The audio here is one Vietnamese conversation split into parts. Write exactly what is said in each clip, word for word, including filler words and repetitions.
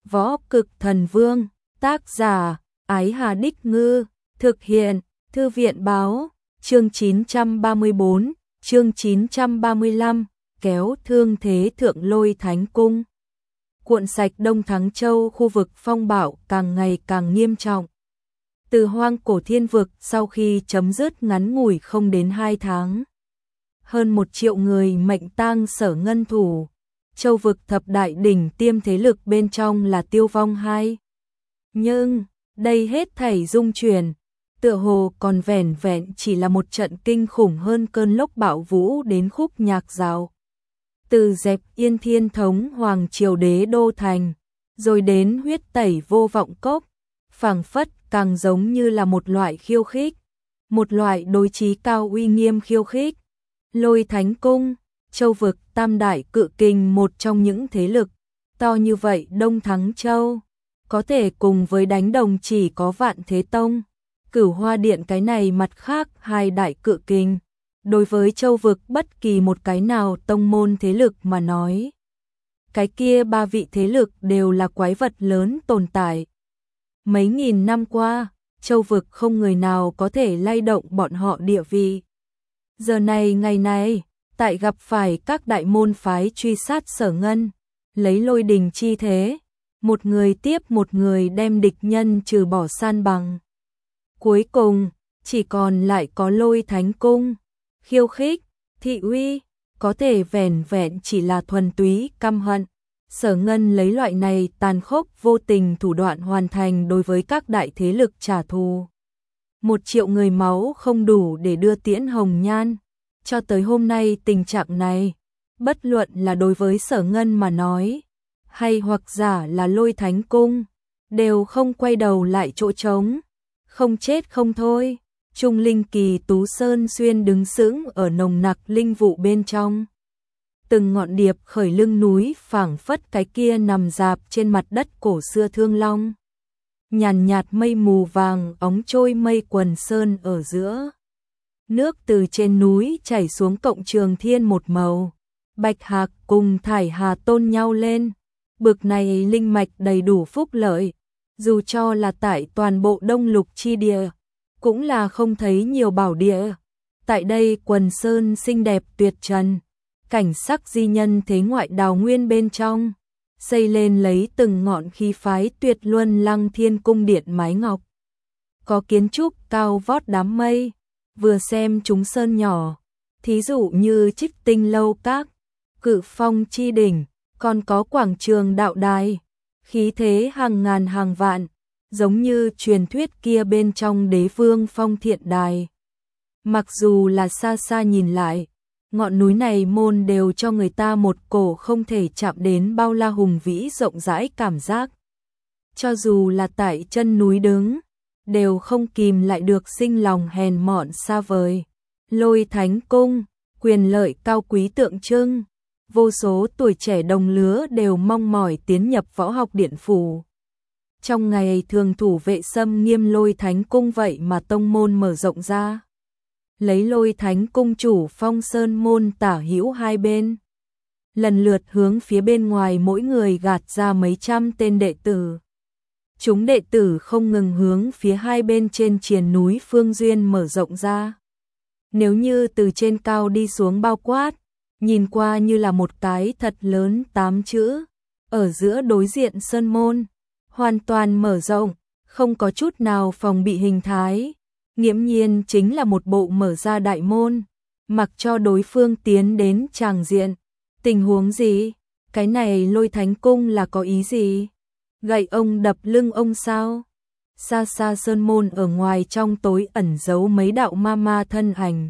Võ Cực Thần Vương, tác giả, Ái Hà Đích Ngư, thực hiện, Thư viện Báo, chương chín trăm ba mươi bốn, chương chín trăm ba mươi lăm, kéo thương thế Thượng Lôi Thánh Cung. Cuộn sạch Đông Thắng Châu, khu vực phong bạo càng ngày càng nghiêm trọng. Từ Hoang Cổ Thiên Vực sau khi chấm dứt ngắn ngủi không đến hai tháng. Hơn một triệu người mệnh tang Sở Ngân thủ. Châu vực thập đại đỉnh tiêm thế lực bên trong là tiêu vong hai. Nhưng, đây hết thảy dung chuyển, tựa hồ còn vẻn vẹn chỉ là một trận kinh khủng hơn cơn lốc bạo vũ đến khúc nhạc dạo. Từ dẹp Yên Thiên thống Hoàng Triều Đế Đô Thành, rồi đến huyết tẩy Vô Vọng Cốc, phảng phất càng giống như là một loại khiêu khích, một loại đối chí cao uy nghiêm khiêu khích. Lôi Thánh Cung, châu vực tam đại cự kình, một trong những thế lực to như vậy Đông Thắng Châu, có thể cùng với đánh đồng chỉ có Vạn Thế Tông, Cửu Hoa Điện cái này mặt khác hai đại cự kình. Đối với châu vực bất kỳ một cái nào tông môn thế lực mà nói, cái kia ba vị thế lực đều là quái vật lớn tồn tại. Mấy nghìn năm qua, châu vực không người nào có thể lay động bọn họ địa vị. Giờ này ngày này, tại gặp phải các đại môn phái truy sát Sở Ngân, lấy lôi đình chi thế, một người tiếp một người đem địch nhân trừ bỏ san bằng. Cuối cùng, chỉ còn lại có Lôi Thánh Cung, khiêu khích, thị uy, có thể vẻn vẹn chỉ là thuần túy căm hận. Sở Ngân lấy loại này tàn khốc vô tình thủ đoạn hoàn thành đối với các đại thế lực trả thù. Một triệu người máu không đủ để đưa tiễn hồng nhan. Cho tới hôm nay tình trạng này, bất luận là đối với Sở Ngân mà nói, hay hoặc giả là Lôi Thánh Cung, đều không quay đầu lại chỗ trống, không chết không thôi. Trung linh kỳ Tú Sơn Xuyên đứng sững ở nồng nặc linh vụ bên trong. Từng ngọn điệp khởi lưng núi phảng phất cái kia nằm dạp trên mặt đất cổ xưa thương long. Nhàn nhạt mây mù vàng óng trôi mây quần sơn ở giữa. Nước từ trên núi chảy xuống cộng trường thiên một màu. Bạch hạc cùng thải hà tôn nhau lên. Bực này linh mạch đầy đủ phúc lợi. Dù cho là tại toàn bộ đông lục chi địa, cũng là không thấy nhiều bảo địa. Tại đây quần sơn xinh đẹp tuyệt trần, cảnh sắc di nhân thế ngoại đào nguyên bên trong, xây lên lấy từng ngọn khí phái tuyệt luân Lăng Thiên Cung điện mái ngọc. Có kiến trúc cao vót đám mây, vừa xem chúng sơn nhỏ, thí dụ như Trích Tinh Lâu Các, Cự Phong Chi Đỉnh, còn có quảng trường đạo đài, khí thế hàng ngàn hàng vạn, giống như truyền thuyết kia bên trong Đế Vương Phong Thiện Đài. Mặc dù là xa xa nhìn lại, ngọn núi này môn đều cho người ta một cổ không thể chạm đến bao la hùng vĩ rộng rãi cảm giác. Cho dù là tại chân núi đứng, đều không kìm lại được sinh lòng hèn mọn xa vời. Lôi Thánh Cung, quyền lợi cao quý tượng trưng, vô số tuổi trẻ đồng lứa đều mong mỏi tiến nhập võ học điện phủ. Trong ngày thường thủ vệ xâm nghiêm Lôi Thánh Cung vậy mà tông môn mở rộng ra. Lấy Lôi Thánh Cung chủ phong sơn môn tả hữu hai bên, lần lượt hướng phía bên ngoài mỗi người gạt ra mấy trăm tên đệ tử. Chúng đệ tử không ngừng hướng phía hai bên trên triền núi Phương Duyên mở rộng ra. Nếu như từ trên cao đi xuống bao quát, nhìn qua như là một cái thật lớn tám chữ, ở giữa đối diện sơn môn, hoàn toàn mở rộng, không có chút nào phòng bị hình thái. Nghiễm nhiên chính là một bộ mở ra đại môn, mặc cho đối phương tiến đến tràng diện. Tình huống gì? Cái này Lôi Thánh Cung là có ý gì? Gậy ông đập lưng ông sao? Xa xa sơn môn ở ngoài trong tối ẩn giấu mấy đạo ma ma thân ảnh.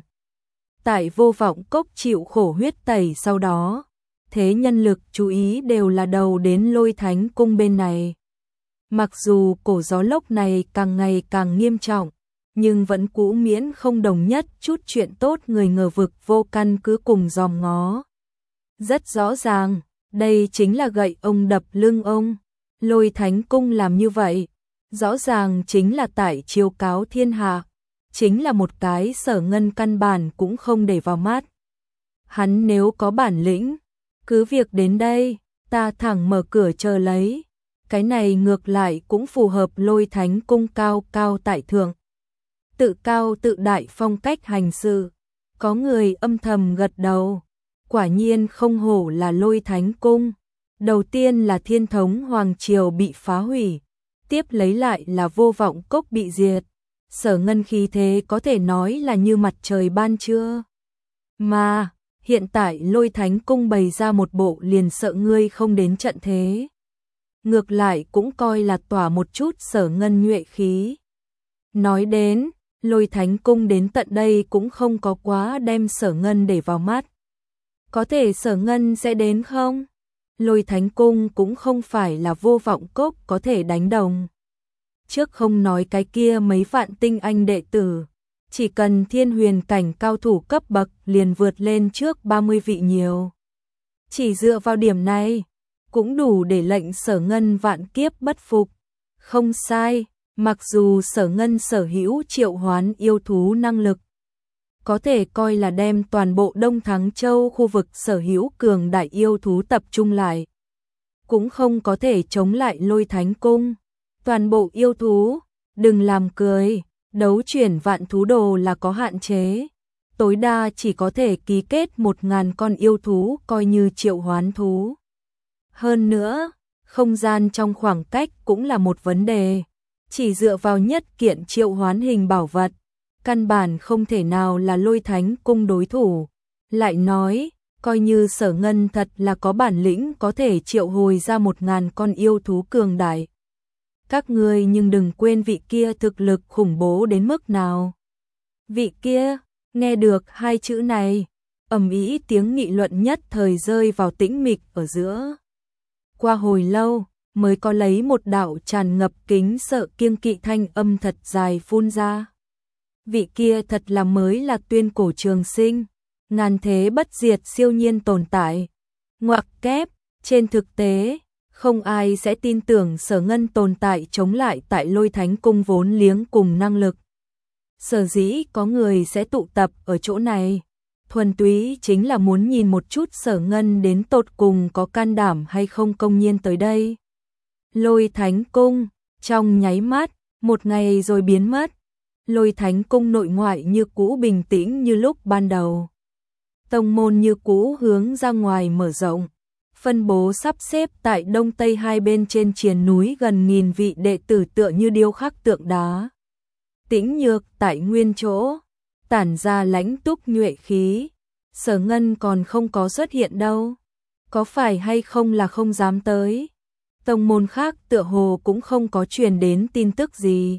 Tại Vô Vọng Cốc chịu khổ huyết tẩy sau đó, thế nhân lực chú ý đều là đầu đến Lôi Thánh Cung bên này. Mặc dù cổ gió lốc này càng ngày càng nghiêm trọng, nhưng vẫn cũ miễn không đồng nhất chút chuyện tốt người ngờ vực vô căn cứ cùng dòm ngó. Rất rõ ràng, đây chính là gậy ông đập lưng ông. Lôi Thánh Cung làm như vậy, rõ ràng chính là tại chiếu cáo thiên hạ, chính là một cái Sở Ngân căn bản cũng không để vào mắt. Hắn nếu có bản lĩnh, cứ việc đến đây, ta thẳng mở cửa chờ lấy. cái này ngược lại cũng phù hợp Lôi Thánh Cung cao cao tại thượng, tự cao tự đại phong cách hành sự. Có người âm thầm gật đầu, quả nhiên không hổ là Lôi Thánh Cung. Đầu tiên là Thiên Thống Hoàng Triều bị phá hủy, tiếp lấy lại là Vô Vọng Cốc bị diệt. Sở Ngân khí thế có thể nói là như mặt trời ban trưa. Mà, hiện tại Lôi Thánh Cung bày ra một bộ liền sợ ngươi không đến trận thế. Ngược lại cũng coi là tỏa một chút Sở Ngân nhuệ khí. Nói đến, Lôi Thánh Cung đến tận đây cũng không có quá đem Sở Ngân để vào mắt. Có thể Sở Ngân sẽ đến không? Lôi Thánh Cung cũng không phải là Vô Vọng Cốc có thể đánh đồng. Trước không nói cái kia mấy vạn tinh anh đệ tử, chỉ cần thiên huyền cảnh cao thủ cấp bậc liền vượt lên trước ba mươi vị nhiều. Chỉ dựa vào điểm này, cũng đủ để lệnh Sở Ngân vạn kiếp bất phục. Không sai, mặc dù Sở Ngân sở hữu triệu hoán yêu thú năng lực, có thể coi là đem toàn bộ Đông Thắng Châu khu vực sở hữu cường đại yêu thú tập trung lại, cũng không có thể chống lại Lôi Thánh Cung. Toàn bộ yêu thú, đừng làm cười, đấu chuyển vạn thú đồ là có hạn chế, tối đa chỉ có thể ký kết một ngàn con yêu thú coi như triệu hoán thú. Hơn nữa, không gian trong khoảng cách cũng là một vấn đề, chỉ dựa vào nhất kiện triệu hoán hình bảo vật, căn bản không thể nào là Lôi Thánh Cung đối thủ. Lại nói, coi như Sở Ngân thật là có bản lĩnh có thể triệu hồi ra một ngàn con yêu thú cường đại. Các ngươi nhưng đừng quên vị kia thực lực khủng bố đến mức nào. Vị kia, nghe được hai chữ này, ầm ĩ tiếng nghị luận nhất thời rơi vào tĩnh mịch ở giữa. Qua hồi lâu, mới có lấy một đạo tràn ngập kính sợ kiêng kỵ thanh âm thật dài phun ra. Vị kia thật là mới là tuyên cổ trường sinh, ngàn thế bất diệt siêu nhiên tồn tại. Ngoặc kép, trên thực tế, không ai sẽ tin tưởng Sở Ngân tồn tại chống lại tại Lôi Thánh Cung vốn liếng cùng năng lực. Sở dĩ có người sẽ tụ tập ở chỗ này, thuần túy chính là muốn nhìn một chút Sở Ngân đến tột cùng có can đảm hay không công nhiên tới đây. Lôi Thánh Cung, trong nháy mắt, một ngày rồi biến mất. Lôi Thánh Cung nội ngoại như cũ bình tĩnh như lúc ban đầu. Tông môn như cũ hướng ra ngoài mở rộng, phân bố sắp xếp tại đông tây hai bên trên triền núi gần nghìn vị đệ tử tựa như điêu khắc tượng đá. Tĩnh nhược tại nguyên chỗ, tản ra lãnh túc nhuệ khí. Sở Ngân còn không có xuất hiện đâu. Có phải hay không là không dám tới? Tông môn khác tựa hồ cũng không có truyền đến tin tức gì.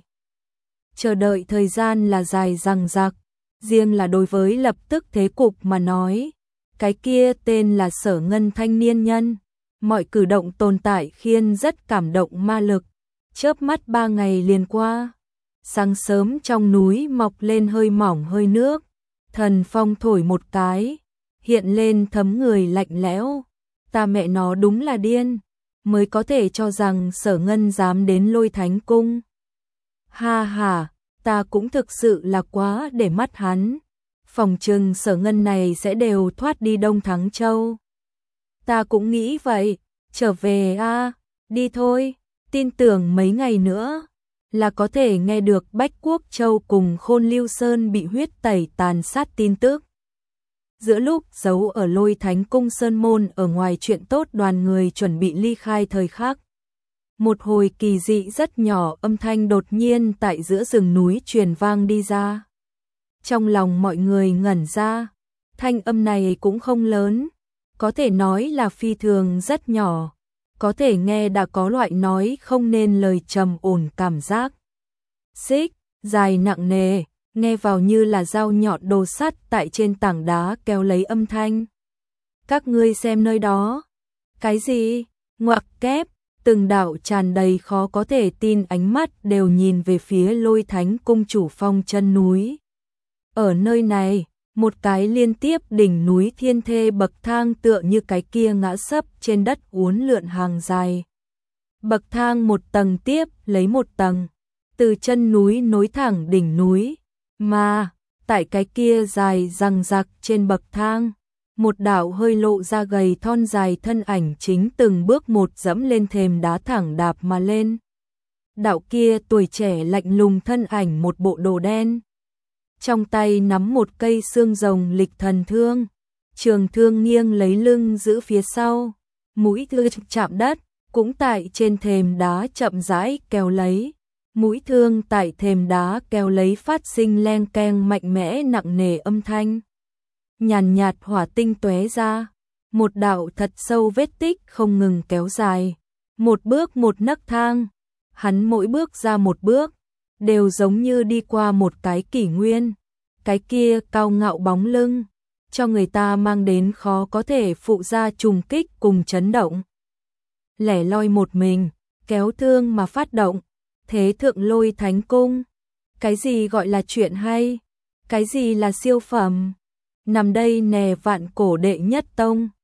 Chờ đợi thời gian là dài dằng dặc, riêng là đối với lập tức thế cục mà nói, cái kia tên là Sở Ngân thanh niên nhân, mọi cử động tồn tại khiến rất cảm động ma lực. Chớp mắt ba ngày liền qua, sáng sớm trong núi mọc lên hơi mỏng hơi nước, thần phong thổi một cái, hiện lên thấm người lạnh lẽo. Ta mẹ nó đúng là điên, mới có thể cho rằng Sở Ngân dám đến Lôi Thánh Cung. Ha ha, ta cũng thực sự là quá để mắt hắn. Phòng trừng Sở Ngân này sẽ đều thoát đi Đông Thắng Châu. Ta cũng nghĩ vậy, trở về a, đi thôi, tin tưởng mấy ngày nữa là có thể nghe được Bách Quốc Châu cùng Khôn Lưu Sơn bị huyết tẩy tàn sát tin tức. Giữa lúc giấu ở Lôi Thánh Cung sơn môn ở ngoài chuyện tốt đoàn người chuẩn bị ly khai thời khắc, một hồi kỳ dị rất nhỏ âm thanh đột nhiên tại giữa rừng núi truyền vang đi ra. Trong lòng mọi người ngẩn ra, thanh âm này cũng không lớn, có thể nói là phi thường rất nhỏ, có thể nghe đã có loại nói không nên lời trầm ổn cảm giác. Xích, dài nặng nề, nghe vào như là dao nhọn đồ sắt tại trên tảng đá kéo lấy âm thanh. Các ngươi xem nơi đó. Cái gì? Ngoặc kép, từng đạo tràn đầy khó có thể tin ánh mắt đều nhìn về phía Lôi Thánh Cung chủ phong chân núi. Ở nơi này, một cái liên tiếp đỉnh núi thiên thê bậc thang tựa như cái kia ngã sấp trên đất uốn lượn hàng dài. Bậc thang một tầng tiếp lấy một tầng, từ chân núi nối thẳng đỉnh núi, mà tại cái kia dài răng rạc trên bậc thang, một đạo hơi lộ ra gầy thon dài thân ảnh chính từng bước một dẫm lên thềm đá thẳng đạp mà lên. Đạo kia tuổi trẻ lạnh lùng thân ảnh một bộ đồ đen, trong tay nắm một cây xương rồng lịch thần thương, trường thương nghiêng lấy lưng giữ phía sau, mũi thương chạm đất, cũng tại trên thềm đá chậm rãi kéo lấy. Mũi thương tại thềm đá kéo lấy phát sinh len keng mạnh mẽ nặng nề âm thanh. Nhàn nhạt hỏa tinh tóe ra, một đạo thật sâu vết tích không ngừng kéo dài, một bước một nấc thang, hắn mỗi bước ra một bước, đều giống như đi qua một cái kỷ nguyên, cái kia cao ngạo bóng lưng, cho người ta mang đến khó có thể phụ ra trùng kích cùng chấn động. Lẻ loi một mình, kéo thương mà phát động, thế thượng lôi thánh cung, cái gì gọi là chuyện hay, cái gì là siêu phẩm, nằm đây nè vạn cổ đệ nhất tông.